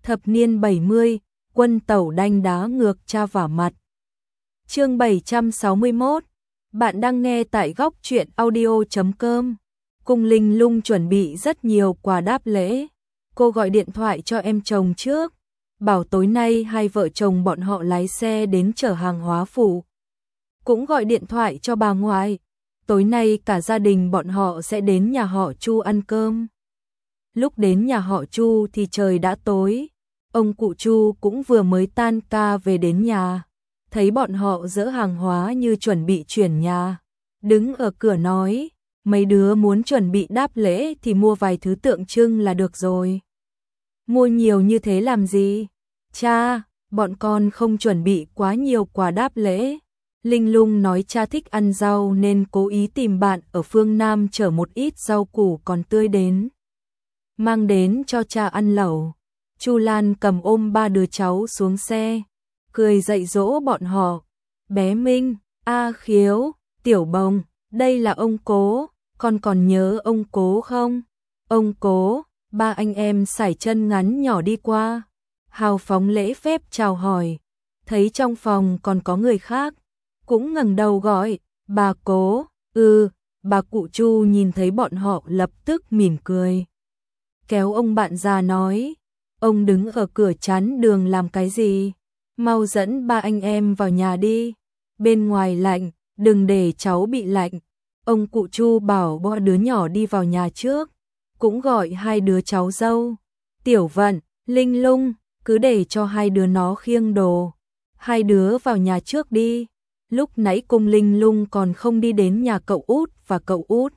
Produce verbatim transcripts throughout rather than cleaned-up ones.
Thập niên bảy mươi, quân tẩu đanh đá ngược cha vả mặt. Chương bảy trăm sáu mươi mốt. Bạn đang nghe tại góc truyện audio chấm com. Cung Linh Lung chuẩn bị rất nhiều quà đáp lễ. Cô gọi điện thoại cho em chồng trước, bảo tối nay hai vợ chồng bọn họ lái xe đến chở hàng hóa phủ. Cũng gọi điện thoại cho bà ngoại, tối nay cả gia đình bọn họ sẽ đến nhà họ Chu ăn cơm. Lúc đến nhà họ Chu thì trời đã tối, ông cụ Chu cũng vừa mới tan ca về đến nhà, thấy bọn họ dỡ hàng hóa như chuẩn bị chuyển nhà, đứng ở cửa nói, mấy đứa muốn chuẩn bị đáp lễ thì mua vài thứ tượng trưng là được rồi. Mua nhiều như thế làm gì? Cha, bọn con không chuẩn bị quá nhiều quà đáp lễ. Linh Lung nói cha thích ăn rau nên cố ý tìm bạn ở phương Nam chở một ít rau củ còn tươi đến, mang đến cho cha ăn lẩu. Chu Lan cầm ôm ba đứa cháu xuống xe, cười dạy dỗ bọn họ. Bé Minh, A Khiếu, Tiểu Bồng, đây là ông Cố, con còn nhớ ông Cố không? Ông Cố, ba anh em sải chân ngắn nhỏ đi qua, hào phóng lễ phép chào hỏi, thấy trong phòng còn có người khác, cũng ngẩng đầu gọi, bà Cố. Ừ, bà cụ Chu nhìn thấy bọn họ lập tức mỉm cười, kéo ông bạn già nói, ông đứng ở cửa chắn đường làm cái gì? Mau dẫn ba anh em vào nhà đi, bên ngoài lạnh, đừng để cháu bị lạnh. Ông cụ Chu bảo ba đứa nhỏ đi vào nhà trước, cũng gọi hai đứa cháu dâu, Tiểu Vận, Linh Lung, cứ để cho hai đứa nó khiêng đồ. Hai đứa vào nhà trước đi. Lúc nãy Cung Linh Lung còn không đi đến nhà cậu út và cậu út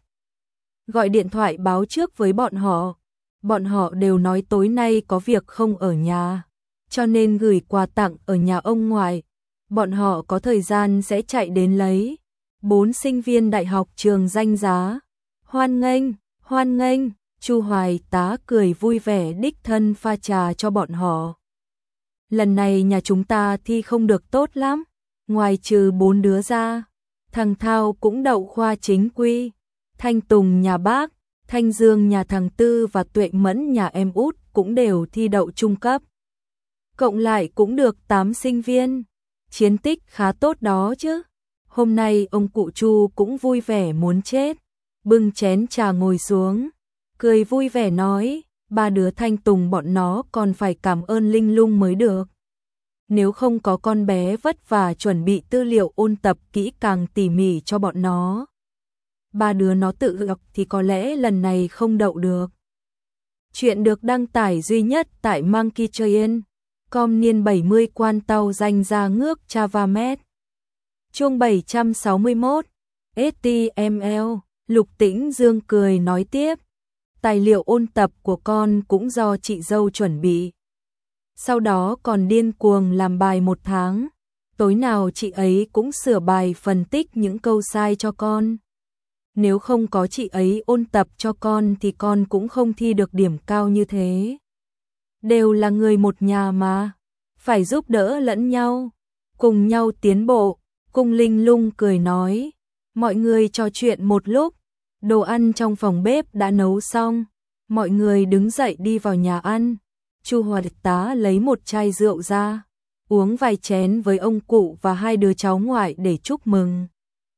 gọi điện thoại báo trước với bọn họ. Bọn họ đều nói tối nay có việc không ở nhà, cho nên gửi quà tặng ở nhà ông ngoại. Bọn họ có thời gian sẽ chạy đến lấy. Bốn sinh viên đại học trường danh giá. Hoan nghênh, hoan nghênh. Chu Hoài Tá cười vui vẻ đích thân pha trà cho bọn họ. Lần này nhà chúng ta thi không được tốt lắm, ngoài trừ bốn đứa ra, thằng Thao cũng đậu khoa chính quy, Thanh Tùng nhà bác, Thanh Dương nhà thằng Tư và Tuệ Mẫn nhà em út cũng đều thi đậu trung cấp. Cộng lại cũng được tám sinh viên, chiến tích khá tốt đó chứ. Hôm nay ông cụ Chu cũng vui vẻ muốn chết, bưng chén trà ngồi xuống, cười vui vẻ nói, ba đứa Thanh Tùng bọn nó còn phải cảm ơn Linh Lung mới được. Nếu không có con bé vất vả chuẩn bị tư liệu ôn tập kỹ càng tỉ mỉ cho bọn nó, ba đứa nó tự học thì có lẽ lần này không đậu được. Chuyện được đăng tải duy nhất tại Monkey Train. Com niên bảy mươi quan tàu danh ra ngước Chavamet. Chương bảy trăm sáu mươi mốt. ét tê em lờ. Lục Tĩnh Dương cười nói tiếp. Tài liệu ôn tập của con cũng do chị dâu chuẩn bị. Sau đó còn điên cuồng làm bài một tháng. Tối nào chị ấy cũng sửa bài phân tích những câu sai cho con. Nếu không có chị ấy ôn tập cho con thì con cũng không thi được điểm cao như thế. Đều là người một nhà mà, phải giúp đỡ lẫn nhau, cùng nhau tiến bộ. Cung Linh Lung cười nói. Mọi người trò chuyện một lúc, đồ ăn trong phòng bếp đã nấu xong, mọi người đứng dậy đi vào nhà ăn. Chu Hoài Tá lấy một chai rượu ra, uống vài chén với ông cụ và hai đứa cháu ngoại để chúc mừng.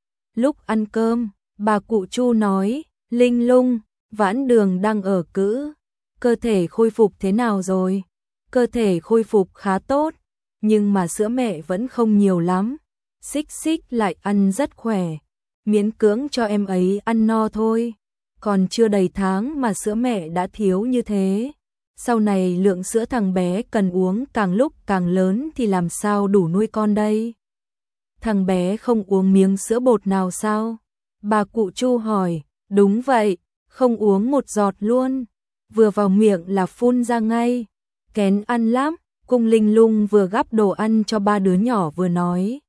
Lúc ăn cơm, bà cụ Chu nói, Linh Lung, Vãn Đường đang ở cữ, cơ thể khôi phục thế nào rồi? Cơ thể khôi phục khá tốt, nhưng mà sữa mẹ vẫn không nhiều lắm. Xích Xích lại ăn rất khỏe, miễn cưỡng cho em ấy ăn no thôi. Còn chưa đầy tháng mà sữa mẹ đã thiếu như thế. Sau này lượng sữa thằng bé cần uống càng lúc càng lớn thì làm sao đủ nuôi con đây? Thằng bé không uống miếng sữa bột nào sao? Bà cụ Chu hỏi. Đúng vậy, không uống một giọt luôn, vừa vào miệng là phun ra ngay, kén ăn lắm. Cung Linh Lung vừa gắp đồ ăn cho ba đứa nhỏ vừa nói.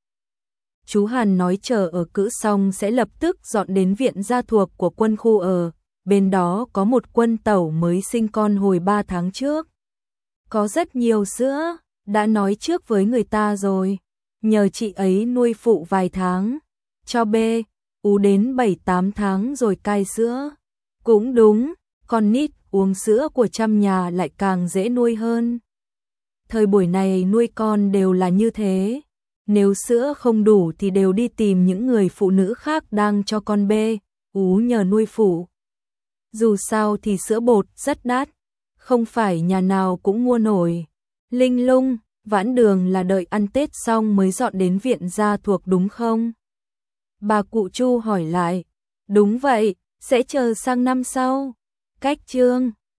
Chú Hàn nói chờ ở cữ xong sẽ lập tức dọn đến viện gia thuộc của quân khu ở, bên đó có một quân tẩu mới sinh con hồi ba tháng trước. Có rất nhiều sữa, đã nói trước với người ta rồi, nhờ chị ấy nuôi phụ vài tháng, cho bê, ú đến bảy tám tháng rồi cai sữa. Cũng đúng, con nít uống sữa của trăm nhà lại càng dễ nuôi hơn. thời buổi này nuôi con đều là như thế. Nếu sữa không đủ thì đều đi tìm những người phụ nữ khác đang cho con bê, ú nhờ nuôi phụ. Dù sao thì sữa bột rất đắt, không phải nhà nào cũng mua nổi. Linh Lung, Vãn Đường là đợi ăn Tết xong mới dọn đến viện gia thuộc đúng không? Bà cụ Chu hỏi lại. Đúng vậy, sẽ chờ sang năm sau. Cách Trương